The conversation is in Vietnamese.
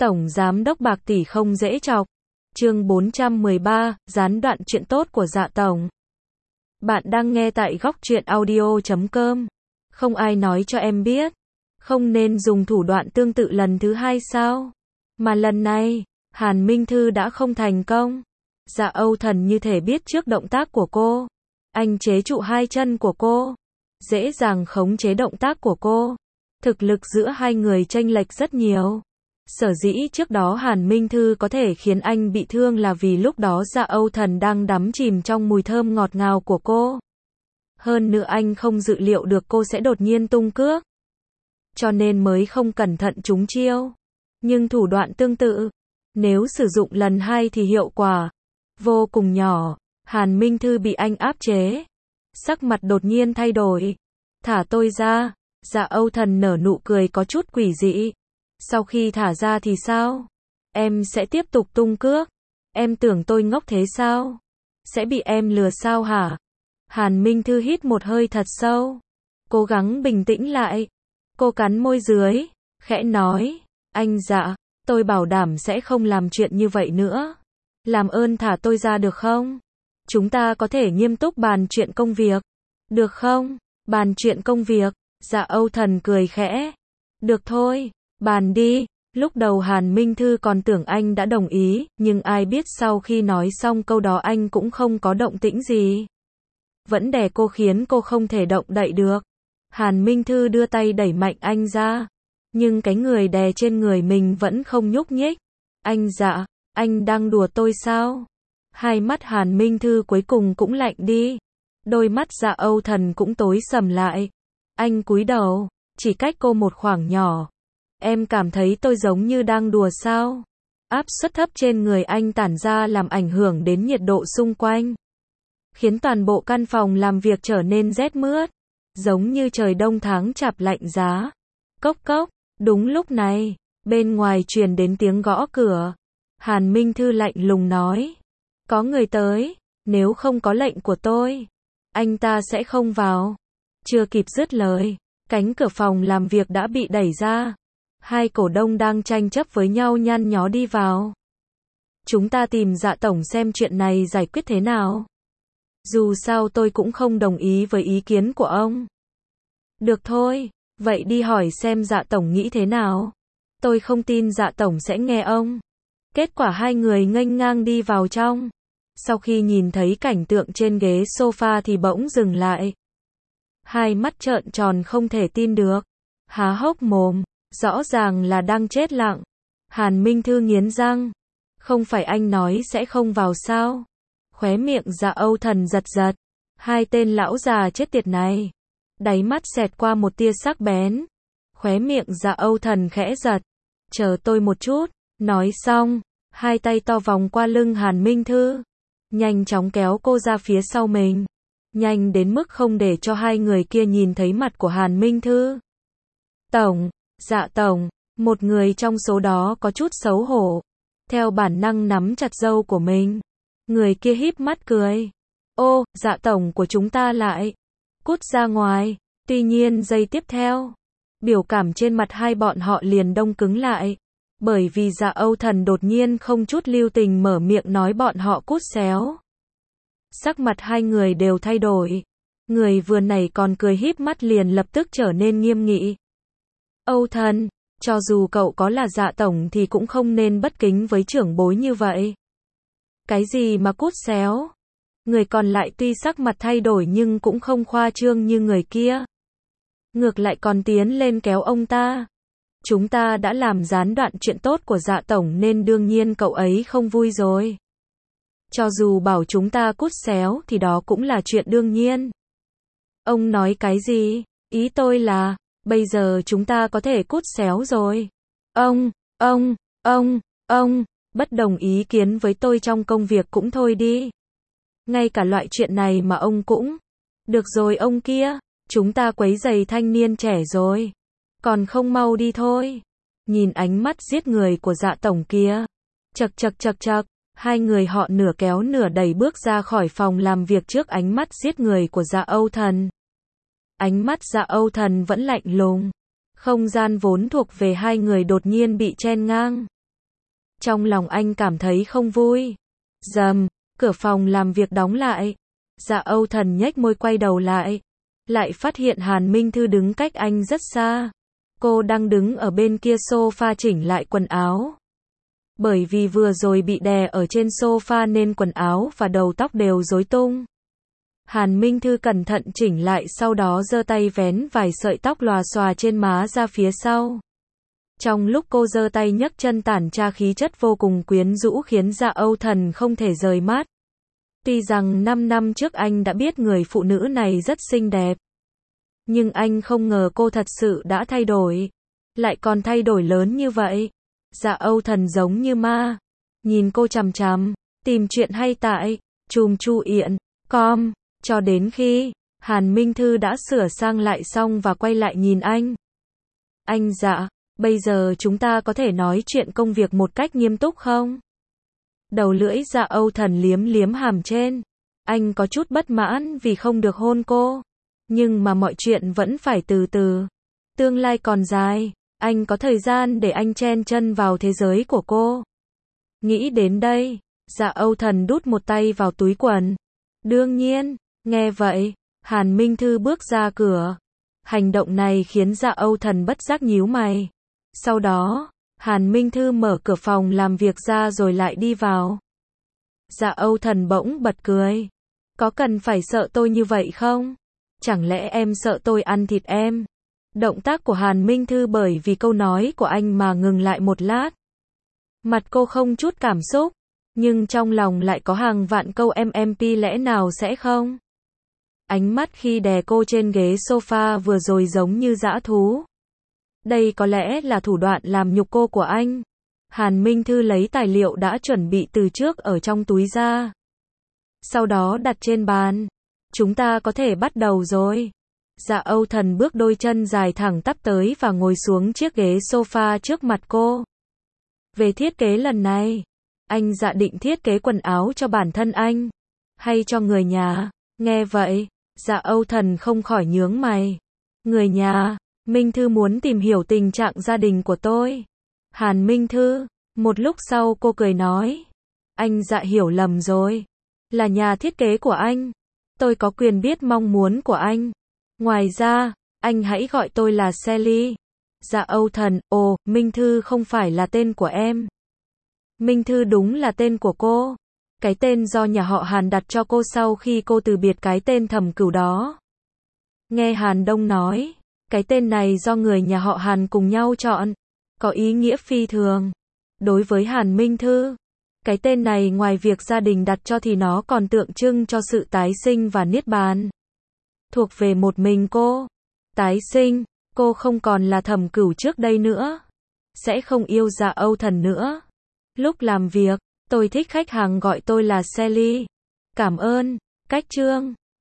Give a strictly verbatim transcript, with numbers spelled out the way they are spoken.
Tổng Giám đốc bạc tỷ không dễ chọc. Chương bốn trăm mười ba, gián đoạn chuyện tốt của Dạ Tổng. Bạn đang nghe tại góc truyện audio chấm com. Không ai nói cho em biết. Không nên dùng thủ đoạn tương tự lần thứ hai sao? Mà lần này, Hàn Minh Thư đã không thành công. Dạ Âu Thần như thể biết trước động tác của cô. Anh chế trụ hai chân của cô. Dễ dàng khống chế động tác của cô. Thực lực giữa hai người chênh lệch rất nhiều. Sở dĩ trước đó Hàn Minh Thư có thể khiến anh bị thương là vì lúc đó Dạ Âu Thần đang đắm chìm trong mùi thơm ngọt ngào của cô. Hơn nữa anh không dự liệu được cô sẽ đột nhiên tung cước. Cho nên mới không cẩn thận trúng chiêu. Nhưng thủ đoạn tương tự, nếu sử dụng lần hai thì hiệu quả vô cùng nhỏ. Hàn Minh Thư bị anh áp chế. Sắc mặt đột nhiên thay đổi. Thả tôi ra. Dạ Âu Thần nở nụ cười có chút quỷ dị. Sau khi thả ra thì sao? Em sẽ tiếp tục tung cước. Em tưởng tôi ngốc thế sao? Sẽ bị em lừa sao hả? Hàn Minh Thư hít một hơi thật sâu. Cố gắng bình tĩnh lại. Cô cắn môi dưới, khẽ nói. Anh Dạ, tôi bảo đảm sẽ không làm chuyện như vậy nữa. Làm ơn thả tôi ra được không? Chúng ta có thể nghiêm túc bàn chuyện công việc. Được không? Bàn chuyện công việc. Dạ Âu Thần cười khẽ. Được thôi. Bàn đi. Lúc đầu Hàn Minh Thư còn tưởng anh đã đồng ý, nhưng ai biết sau khi nói xong câu đó anh cũng không có động tĩnh gì. Vẫn đè cô khiến cô không thể động đậy được. Hàn Minh Thư đưa tay đẩy mạnh anh ra. Nhưng cái người đè trên người mình vẫn không nhúc nhích. Anh Dạ, anh đang đùa tôi sao? Hai mắt Hàn Minh Thư cuối cùng cũng lạnh đi. Đôi mắt Dạ Âu Thần cũng tối sầm lại. Anh cúi đầu, chỉ cách cô một khoảng nhỏ. Em cảm thấy tôi giống như đang đùa sao? Áp suất thấp trên người anh tản ra làm ảnh hưởng đến nhiệt độ xung quanh. Khiến toàn bộ căn phòng làm việc trở nên rét mướt. Giống như trời đông tháng chạp lạnh giá. Cốc cốc, đúng lúc này, bên ngoài truyền đến tiếng gõ cửa. Hàn Minh Thư lạnh lùng nói. Có người tới, nếu không có lệnh của tôi, anh ta sẽ không vào. Chưa kịp dứt lời, cánh cửa phòng làm việc đã bị đẩy ra. Hai cổ đông đang tranh chấp với nhau nhăn nhó đi vào. Chúng ta tìm Dạ Tổng xem chuyện này giải quyết thế nào. Dù sao tôi cũng không đồng ý với ý kiến của ông. Được thôi, vậy đi hỏi xem Dạ Tổng nghĩ thế nào. Tôi không tin Dạ Tổng sẽ nghe ông. Kết quả hai người nghênh ngang đi vào trong. Sau khi nhìn thấy cảnh tượng trên ghế sofa thì bỗng dừng lại. Hai mắt trợn tròn không thể tin được. Há hốc mồm. Rõ ràng là đang chết lặng. Hàn Minh Thư nghiến răng. Không phải anh nói sẽ không vào sao? Khóe miệng Dạ Âu Thần giật giật. Hai tên lão già chết tiệt này. Đáy mắt xẹt qua một tia sắc bén. Khóe miệng Dạ Âu Thần khẽ giật. Chờ tôi một chút. Nói xong, hai tay to vòng qua lưng Hàn Minh Thư. Nhanh chóng kéo cô ra phía sau mình. Nhanh đến mức không để cho hai người kia nhìn thấy mặt của Hàn Minh Thư. Tổng. Dạ Tổng, một người trong số đó có chút xấu hổ. Theo bản năng nắm chặt râu của mình. Người kia híp mắt cười. Ô, Dạ Tổng của chúng ta lại. Cút ra ngoài. Tuy nhiên giây tiếp theo, biểu cảm trên mặt hai bọn họ liền đông cứng lại. Bởi vì Dạ Âu Thần đột nhiên không chút lưu tình mở miệng nói bọn họ cút xéo. Sắc mặt hai người đều thay đổi. Người vừa nãy còn cười híp mắt liền lập tức trở nên nghiêm nghị. Âu Thần, cho dù cậu có là Dạ Tổng thì cũng không nên bất kính với trưởng bối như vậy. Cái gì mà cút xéo? Người còn lại tuy sắc mặt thay đổi nhưng cũng không khoa trương như người kia. Ngược lại còn tiến lên kéo ông ta. Chúng ta đã làm gián đoạn chuyện tốt của Dạ Tổng nên đương nhiên cậu ấy không vui rồi. Cho dù bảo chúng ta cút xéo thì đó cũng là chuyện đương nhiên. Ông nói cái gì? Ý tôi là, bây giờ chúng ta có thể cút xéo rồi. Ông, ông, ông, ông, bất đồng ý kiến với tôi trong công việc cũng thôi đi. Ngay cả loại chuyện này mà ông cũng. Được rồi ông kia, chúng ta quấy rầy thanh niên trẻ rồi. Còn không mau đi thôi. Nhìn ánh mắt giết người của Dạ Tổng kia. Chậc chậc chậc chậc, hai người họ nửa kéo nửa đẩy bước ra khỏi phòng làm việc trước ánh mắt giết người của Dạ Âu Thần. Ánh mắt Dạ Âu Thần vẫn lạnh lùng. Không gian vốn thuộc về hai người đột nhiên bị chen ngang. Trong lòng anh cảm thấy không vui. Rầm, cửa phòng làm việc đóng lại. Dạ Âu Thần nhếch môi quay đầu lại. Lại phát hiện Hàn Minh Thư đứng cách anh rất xa. Cô đang đứng ở bên kia sofa chỉnh lại quần áo. Bởi vì vừa rồi bị đè ở trên sofa nên quần áo và đầu tóc đều rối tung. Hàn Minh Thư cẩn thận chỉnh lại, sau đó giơ tay vén vài sợi tóc lòa xòa trên má ra phía sau. Trong lúc cô giơ tay nhấc chân tản ra khí chất vô cùng quyến rũ khiến Dạ Âu Thần không thể rời mắt. Tuy rằng năm năm trước anh đã biết người phụ nữ này rất xinh đẹp. Nhưng anh không ngờ cô thật sự đã thay đổi. Lại còn thay đổi lớn như vậy. Dạ Âu Thần giống như ma. Nhìn cô chằm chằm. Tìm chuyện hay tại chùm chu yện com. Cho đến khi Hàn Minh Thư đã sửa sang lại xong và quay lại nhìn anh. Anh Dạ, bây giờ chúng ta có thể nói chuyện công việc một cách nghiêm túc không? Đầu lưỡi Dạ Âu Thần liếm liếm hàm trên. Anh có chút bất mãn vì không được hôn cô. Nhưng mà mọi chuyện vẫn phải từ từ. Tương lai còn dài. Anh có thời gian để anh chen chân vào thế giới của cô. Nghĩ đến đây, Dạ Âu Thần đút một tay vào túi quần. Đương nhiên, nghe vậy, Hàn Minh Thư bước ra cửa. Hành động này khiến Dạ Âu Thần bất giác nhíu mày. Sau đó, Hàn Minh Thư mở cửa phòng làm việc ra rồi lại đi vào. Dạ Âu Thần bỗng bật cười. Có cần phải sợ tôi như vậy không? Chẳng lẽ em sợ tôi ăn thịt em? Động tác của Hàn Minh Thư bởi vì câu nói của anh mà ngừng lại một lát. Mặt cô không chút cảm xúc, nhưng trong lòng lại có hàng vạn câu em em pi lẽ nào sẽ không? Ánh mắt khi đè cô trên ghế sofa vừa rồi giống như dã thú. Đây có lẽ là thủ đoạn làm nhục cô của anh. Hàn Minh Thư lấy tài liệu đã chuẩn bị từ trước ở trong túi ra. Sau đó đặt trên bàn. Chúng ta có thể bắt đầu rồi. Dạ Âu Thần bước đôi chân dài thẳng tắp tới và ngồi xuống chiếc ghế sofa trước mặt cô. Về thiết kế lần này, anh Dạ định thiết kế quần áo cho bản thân anh, hay cho người nhà? Nghe vậy, Dạ Âu Thần không khỏi nhướng mày. Người nhà, Minh Thư muốn tìm hiểu tình trạng gia đình của tôi. Hàn Minh Thư, một lúc sau cô cười nói. Anh Dạ hiểu lầm rồi. Là nhà thiết kế của anh. Tôi có quyền biết mong muốn của anh. Ngoài ra, anh hãy gọi tôi là Sally. Dạ Âu Thần, ồ, Minh Thư không phải là tên của em. Minh Thư đúng là tên của cô. Cái tên do nhà họ Hàn đặt cho cô sau khi cô từ biệt cái tên Thẩm Cửu đó. Nghe Hàn Đông nói, cái tên này do người nhà họ Hàn cùng nhau chọn, có ý nghĩa phi thường. Đối với Hàn Minh Thư, cái tên này ngoài việc gia đình đặt cho thì nó còn tượng trưng cho sự tái sinh và niết bàn. Thuộc về một mình cô. Tái sinh, cô không còn là Thẩm Cửu trước đây nữa. Sẽ không yêu Dạ Âu Thần nữa. Lúc làm việc, tôi thích khách hàng gọi tôi là Sally. Cảm ơn. Cách chương